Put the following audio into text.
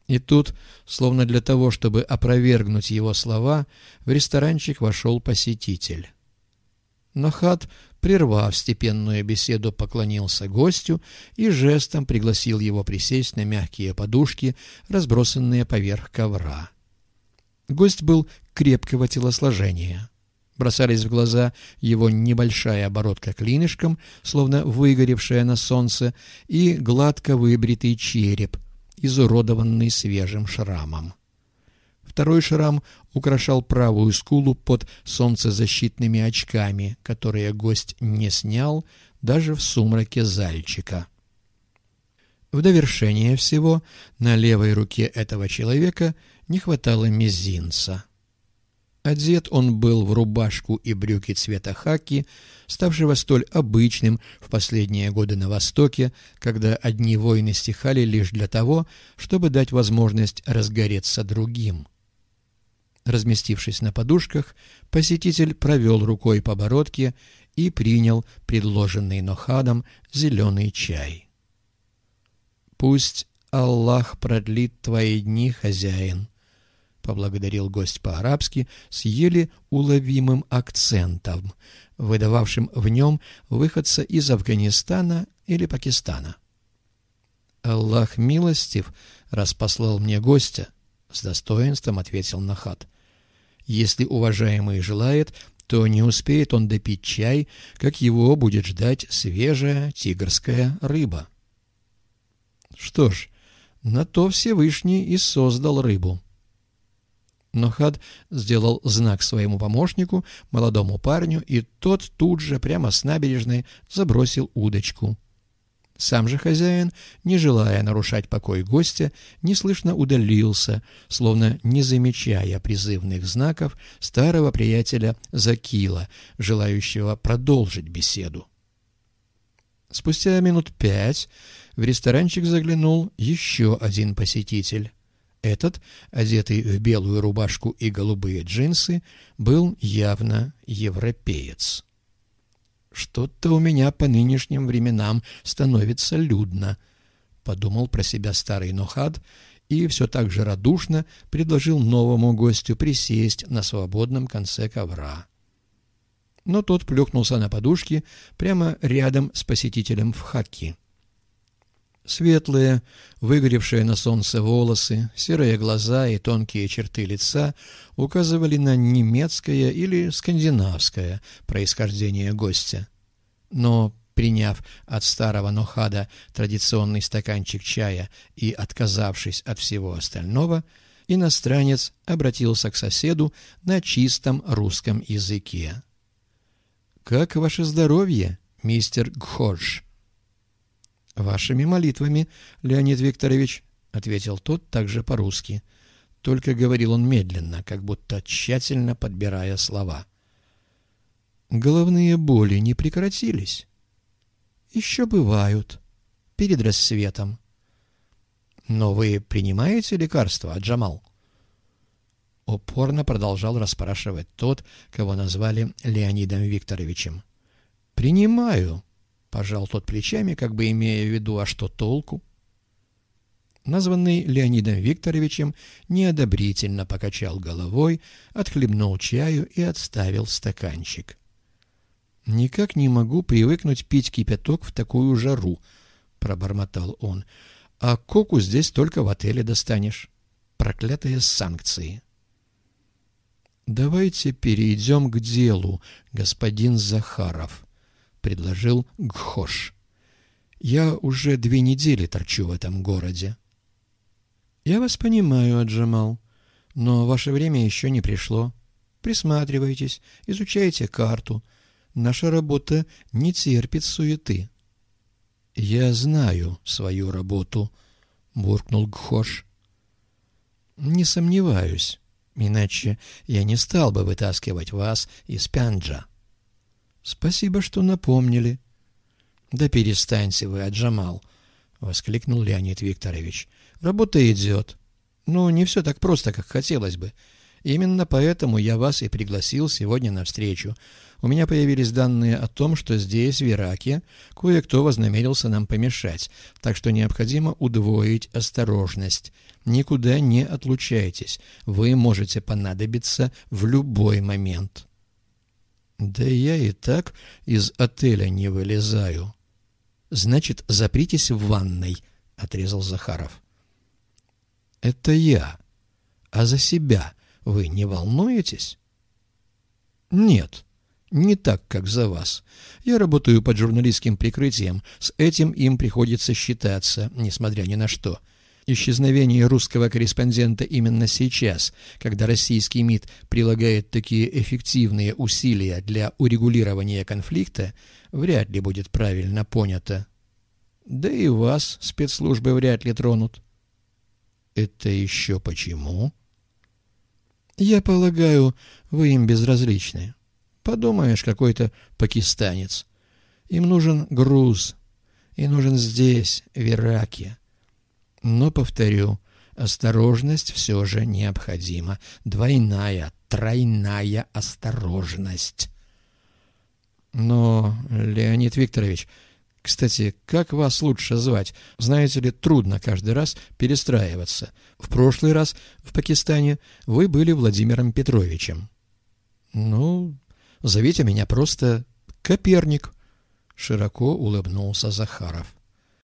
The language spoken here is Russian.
И тут, словно для того, чтобы опровергнуть его слова, в ресторанчик вошел посетитель. Нохад, прервав степенную беседу, поклонился гостю и жестом пригласил его присесть на мягкие подушки, разбросанные поверх ковра. Гость был крепкого телосложения. Бросались в глаза его небольшая оборотка клинышком, словно выгоревшая на солнце, и гладко выбритый череп, изуродованный свежим шрамом. Второй шрам украшал правую скулу под солнцезащитными очками, которые гость не снял даже в сумраке зальчика. В довершение всего на левой руке этого человека не хватало мизинца. Одет он был в рубашку и брюки цвета хаки, ставшего столь обычным в последние годы на Востоке, когда одни войны стихали лишь для того, чтобы дать возможность разгореться другим. Разместившись на подушках, посетитель провел рукой по бородке и принял предложенный Нохадом зеленый чай. «Пусть Аллах продлит твои дни, хозяин», — поблагодарил гость по-арабски с еле уловимым акцентом, выдававшим в нем выходца из Афганистана или Пакистана. «Аллах милостив, раз послал мне гостя», — с достоинством ответил Нохад. «Если уважаемый желает, то не успеет он допить чай, как его будет ждать свежая тигрская рыба». Что ж, на то Всевышний и создал рыбу. Нохад сделал знак своему помощнику, молодому парню, и тот тут же, прямо с набережной, забросил удочку. Сам же хозяин, не желая нарушать покой гостя, неслышно удалился, словно не замечая призывных знаков старого приятеля Закила, желающего продолжить беседу. Спустя минут 5 в ресторанчик заглянул еще один посетитель. Этот, одетый в белую рубашку и голубые джинсы, был явно европеец. «Что-то у меня по нынешним временам становится людно», — подумал про себя старый Нохад и все так же радушно предложил новому гостю присесть на свободном конце ковра. Но тот плюхнулся на подушки прямо рядом с посетителем в хаки. Светлые, выгоревшие на солнце волосы, серые глаза и тонкие черты лица указывали на немецкое или скандинавское происхождение гостя. Но, приняв от старого Нохада традиционный стаканчик чая и отказавшись от всего остального, иностранец обратился к соседу на чистом русском языке. «Как ваше здоровье, мистер Гхош?» «Вашими молитвами, Леонид Викторович», — ответил тот также по-русски. Только говорил он медленно, как будто тщательно подбирая слова. «Головные боли не прекратились?» «Еще бывают. Перед рассветом». «Но вы принимаете лекарства, Джамал?» Упорно продолжал расспрашивать тот, кого назвали Леонидом Викторовичем. «Принимаю», — пожал тот плечами, как бы имея в виду, а что толку? Названный Леонидом Викторовичем неодобрительно покачал головой, отхлебнул чаю и отставил стаканчик. «Никак не могу привыкнуть пить кипяток в такую жару», — пробормотал он. «А коку здесь только в отеле достанешь. Проклятые санкции». «Давайте перейдем к делу, господин Захаров», — предложил Гхош. «Я уже 2 недели торчу в этом городе». «Я вас понимаю, Аджамал, но ваше время еще не пришло. Присматривайтесь, изучайте карту. Наша работа не терпит суеты». «Я знаю свою работу», — буркнул Гхош. «Не сомневаюсь, иначе я не стал бы вытаскивать вас из Пенджа». «Спасибо, что напомнили». «Да перестаньте вы, Аджамал», — воскликнул Леонид Викторович. «Работа идет. Но не все так просто, как хотелось бы. Именно поэтому я вас и пригласил сегодня на встречу. У меня появились данные о том, что здесь, в Ираке, кое-кто вознамерился нам помешать, так что необходимо удвоить осторожность. Никуда не отлучайтесь, вы можете понадобиться в любой момент». «Да я и так из отеля не вылезаю». «Значит, запритесь в ванной», — отрезал Захаров. «Это я. А за себя вы не волнуетесь?» «Нет, не так, как за вас. Я работаю под журналистским прикрытием, с этим им приходится считаться, несмотря ни на что. Исчезновение русского корреспондента именно сейчас, когда российский МИД прилагает такие эффективные усилия для урегулирования конфликта, вряд ли будет правильно понято. Да и вас спецслужбы вряд ли тронут». «Это еще почему?» «Я полагаю, вы им безразличны. Подумаешь, какой-то пакистанец. Им нужен груз, и нужен здесь, в Ираке. Но, повторю, осторожность все же необходима. Двойная, тройная осторожность». «Но, Леонид Викторович, кстати, как вас лучше звать? Знаете ли, трудно каждый раз перестраиваться. В прошлый раз в Пакистане вы были Владимиром Петровичем». «Ну, зовите меня просто Коперник», — широко улыбнулся Захаров.